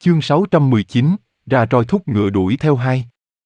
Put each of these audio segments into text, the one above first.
Chương 619, ra roi thúc ngựa đuổi theo hai.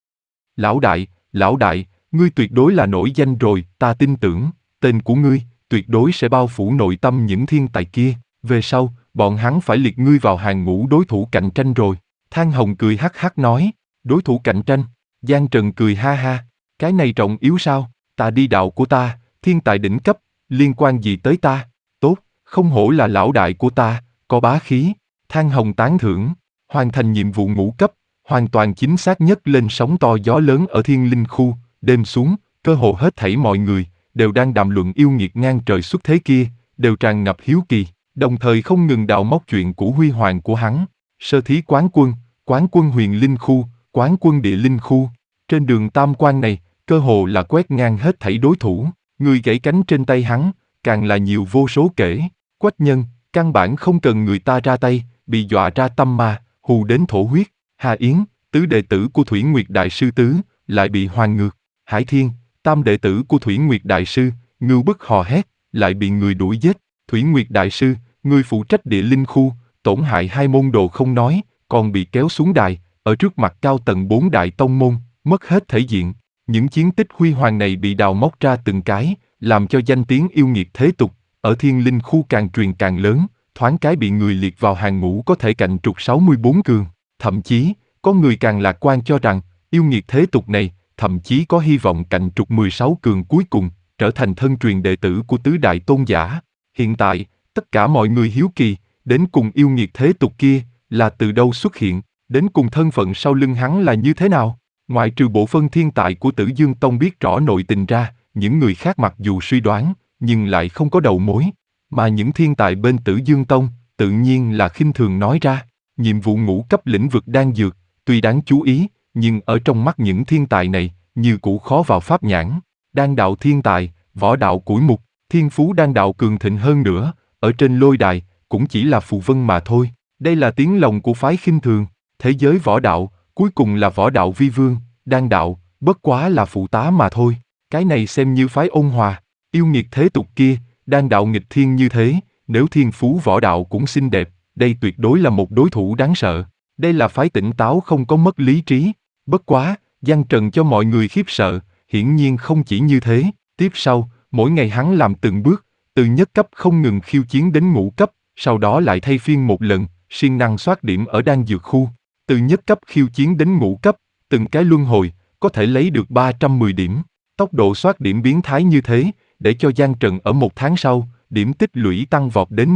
Lão đại, ngươi tuyệt đối là nổi danh rồi, ta tin tưởng, tên của ngươi, tuyệt đối sẽ bao phủ nội tâm những thiên tài kia, về sau, bọn hắn phải liệt ngươi vào hàng ngũ đối thủ cạnh tranh rồi. Thang Hồng cười hắc hắc nói, đối thủ cạnh tranh, Giang Trần cười ha ha, cái này trọng yếu sao, ta đi đạo của ta, thiên tài đỉnh cấp, liên quan gì tới ta, tốt, không hổ là lão đại của ta, có bá khí, Thang Hồng tán thưởng, hoàn thành nhiệm vụ ngũ cấp, hoàn toàn chính xác nhất lên sóng to gió lớn ở Thiên Linh khu, đêm xuống, cơ hồ hết thảy mọi người, đều đang đàm luận yêu nghiệt ngang trời xuất thế kia, đều tràn ngập hiếu kỳ, đồng thời không ngừng đào móc chuyện cũ huy hoàng của hắn, sơ thí quán quân huyền linh khu, quán quân địa linh khu, trên đường tam quan này, cơ hồ là quét ngang hết thảy đối thủ, người gãy cánh trên tay hắn, càng là nhiều vô số kể, Quách Nhân, căn bản không cần người ta ra tay, bị dọa ra tâm ma, hù đến thổ huyết, Hà Yến, tứ đệ tử của Thủy Nguyệt Đại Sư Tứ, lại bị hoàn ngược, Hải Thiên, tam đệ tử của Thủy Nguyệt Đại Sư, ngưu bức hò hét, lại bị người đuổi giết, Thủy Nguyệt Đại Sư, người phụ trách địa linh khu, tổn hại hai môn đồ không nói, còn bị kéo xuống đài, ở trước mặt cao tầng 4 đại tông môn, mất hết thể diện. Những chiến tích huy hoàng này bị đào móc ra từng cái, làm cho danh tiếng yêu nghiệt thế tục, ở Thiên Linh khu càng truyền càng lớn, thoáng cái bị người liệt vào hàng ngũ có thể cạnh trục 64 cường. Thậm chí, có người càng lạc quan cho rằng, yêu nghiệt thế tục này, thậm chí có hy vọng cạnh trục 16 cường cuối cùng, trở thành thân truyền đệ tử của tứ đại tôn giả. Hiện tại, tất cả mọi người hiếu kỳ, đến cùng yêu nghiệt thế tục kia, là từ đâu xuất hiện, đến cùng thân phận sau lưng hắn là như thế nào. Ngoại trừ bộ phân thiên tài của Tử Dương Tông biết rõ nội tình ra, những người khác mặc dù suy đoán, nhưng lại không có đầu mối. Mà những thiên tài bên Tử Dương Tông, tự nhiên là khinh thường nói ra. Nhiệm vụ ngũ cấp lĩnh vực đan dược, tuy đáng chú ý, nhưng ở trong mắt những thiên tài này, như cũ khó vào pháp nhãn. Đan đạo thiên tài, võ đạo củi mục, thiên phú đan đạo cường thịnh hơn nữa, ở trên lôi đài, cũng chỉ là phù vân mà thôi. Đây là tiếng lòng của phái khinh thường. Thế giới võ đạo, cuối cùng là võ đạo vi vương, đan đạo, bất quá là phụ tá mà thôi. Cái này xem như phái ôn hòa, yêu nghiệt thế tục kia, đan đạo nghịch thiên như thế, nếu thiên phú võ đạo cũng xinh đẹp, đây tuyệt đối là một đối thủ đáng sợ. Đây là phái tỉnh táo không có mất lý trí. Bất quá, Giang Trần cho mọi người khiếp sợ, hiển nhiên không chỉ như thế. Tiếp sau, mỗi ngày hắn làm từng bước, từ nhất cấp không ngừng khiêu chiến đến ngũ cấp, sau đó lại thay phiên một lần, siêng năng soát điểm ở đan dược khu. Từ nhất cấp khiêu chiến đến ngũ cấp, từng cái luân hồi, có thể lấy được 310 điểm. Tốc độ soát điểm biến thái như thế, để cho Giang Trần ở một tháng sau, điểm tích lũy tăng vọt đến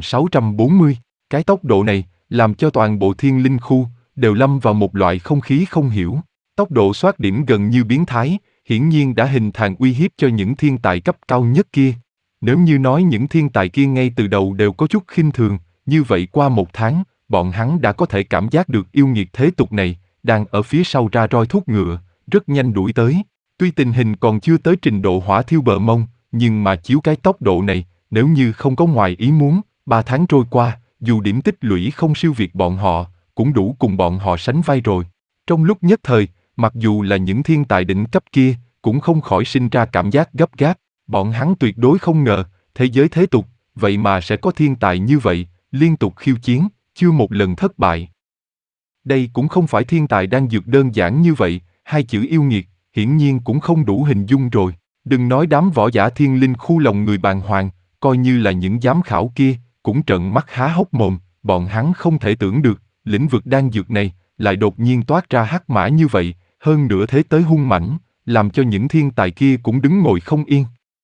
1640. Cái tốc độ này, làm cho toàn bộ Thiên Linh khu, đều lâm vào một loại không khí không hiểu. Tốc độ soát điểm gần như biến thái, hiển nhiên đã hình thành uy hiếp cho những thiên tài cấp cao nhất kia. Nếu như nói những thiên tài kia ngay từ đầu đều có chút khinh thường, như vậy qua một tháng, bọn hắn đã có thể cảm giác được yêu nghiệt thế tục này, đang ở phía sau ra roi thúc ngựa, rất nhanh đuổi tới. Tuy tình hình còn chưa tới trình độ hỏa thiêu bờ mông, nhưng mà chiếu cái tốc độ này, nếu như không có ngoài ý muốn, 3 tháng trôi qua, dù điểm tích lũy không siêu việt bọn họ, cũng đủ cùng bọn họ sánh vai rồi. Trong lúc nhất thời, mặc dù là những thiên tài đỉnh cấp kia, cũng không khỏi sinh ra cảm giác gấp gáp. Bọn hắn tuyệt đối không ngờ, thế giới thế tục, vậy mà sẽ có thiên tài như vậy, liên tục khiêu chiến, chưa một lần thất bại. Đây cũng không phải thiên tài đang dược đơn giản như vậy, hai chữ yêu nghiệt, hiển nhiên cũng không đủ hình dung rồi. Đừng nói đám võ giả Thiên Linh khu lòng người bàng hoàng, coi như là những giám khảo kia, cũng trợn mắt há hốc mồm, bọn hắn không thể tưởng được, lĩnh vực đan dược này, lại đột nhiên toát ra hắc mã như vậy, hơn nữa thế tới hung mãnh, làm cho những thiên tài kia cũng đứng ngồi không yên.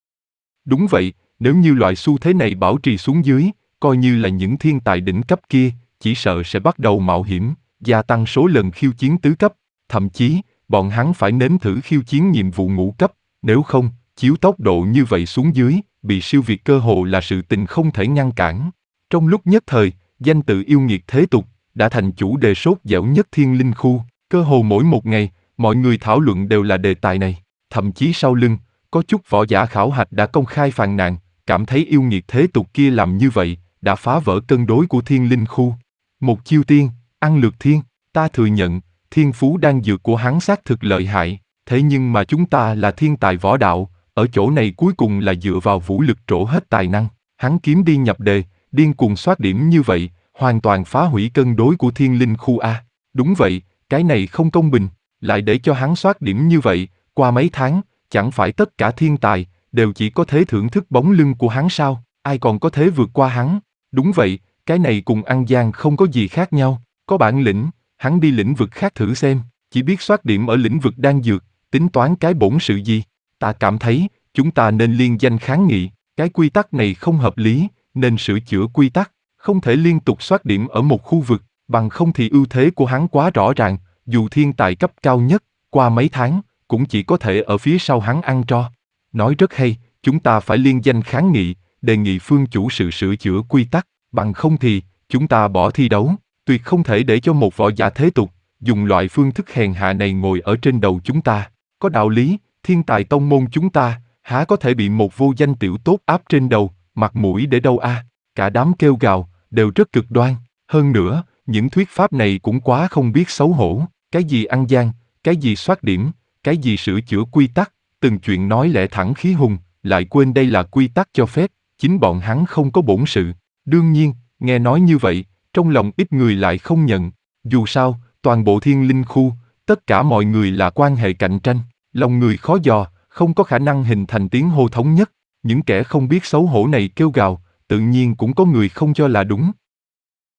Đúng vậy, nếu như loại xu thế này bảo trì xuống dưới, coi như là những thiên tài đỉnh cấp kia, chỉ sợ sẽ bắt đầu mạo hiểm, gia tăng số lần khiêu chiến tứ cấp, thậm chí, bọn hắn phải nếm thử khiêu chiến nhiệm vụ ngũ cấp, nếu không, chiếu tốc độ như vậy xuống dưới, bị siêu việt cơ hồ là sự tình không thể ngăn cản. Trong lúc nhất thời, danh tự yêu nghiệt thế tục, đã thành chủ đề sốt dẻo nhất Thiên Linh khu, cơ hồ mỗi một ngày, mọi người thảo luận đều là đề tài này, thậm chí sau lưng, có chút võ giả khảo hạch đã công khai phàn nàn, cảm thấy yêu nghiệt thế tục kia làm như vậy, đã phá vỡ cân đối của Thiên Linh khu. Một chiêu tiên, ăn lược thiên, ta thừa nhận, thiên phú đan dược của hắn xác thực lợi hại, thế nhưng mà chúng ta là thiên tài võ đạo, ở chỗ này cuối cùng là dựa vào vũ lực trổ hết tài năng, hắn kiếm đi nhập đề, điên cuồng soát điểm như vậy, hoàn toàn phá hủy cân đối của thiên linh khu A. Đúng vậy, cái này không công bình, lại để cho hắn soát điểm như vậy, qua mấy tháng, chẳng phải tất cả thiên tài đều chỉ có thể thưởng thức bóng lưng của hắn sao, ai còn có thể vượt qua hắn? Đúng vậy, cái này cùng ăn gian không có gì khác nhau, có bản lĩnh, hắn đi lĩnh vực khác thử xem, chỉ biết soát điểm ở lĩnh vực đan dược, tính toán cái bổn sự gì. Ta cảm thấy, chúng ta nên liên danh kháng nghị, cái quy tắc này không hợp lý, nên sửa chữa quy tắc, không thể liên tục soát điểm ở một khu vực, bằng không thì ưu thế của hắn quá rõ ràng, dù thiên tài cấp cao nhất, qua mấy tháng, cũng chỉ có thể ở phía sau hắn ăn tro. Nói rất hay, chúng ta phải liên danh kháng nghị, đề nghị phương chủ sự sửa chữa quy tắc, bằng không thì, chúng ta bỏ thi đấu, tuyệt không thể để cho một võ giả thế tục, dùng loại phương thức hèn hạ này ngồi ở trên đầu chúng ta. Có đạo lý, thiên tài tông môn chúng ta, há có thể bị một vô danh tiểu tốt áp trên đầu, mặt mũi để đâu a? Cả đám kêu gào, đều rất cực đoan. Hơn nữa, những thuyết pháp này cũng quá không biết xấu hổ. Cái gì ăn gian, cái gì soát điểm, cái gì sửa chữa quy tắc, từng chuyện nói lẽ thẳng khí hùng, lại quên đây là quy tắc cho phép, chính bọn hắn không có bổn sự. Đương nhiên, nghe nói như vậy, trong lòng ít người lại không nhận. Dù sao, toàn bộ thiên linh khu, tất cả mọi người là quan hệ cạnh tranh, lòng người khó dò, không có khả năng hình thành tiếng hô thống nhất. Những kẻ không biết xấu hổ này kêu gào, tự nhiên cũng có người không cho là đúng.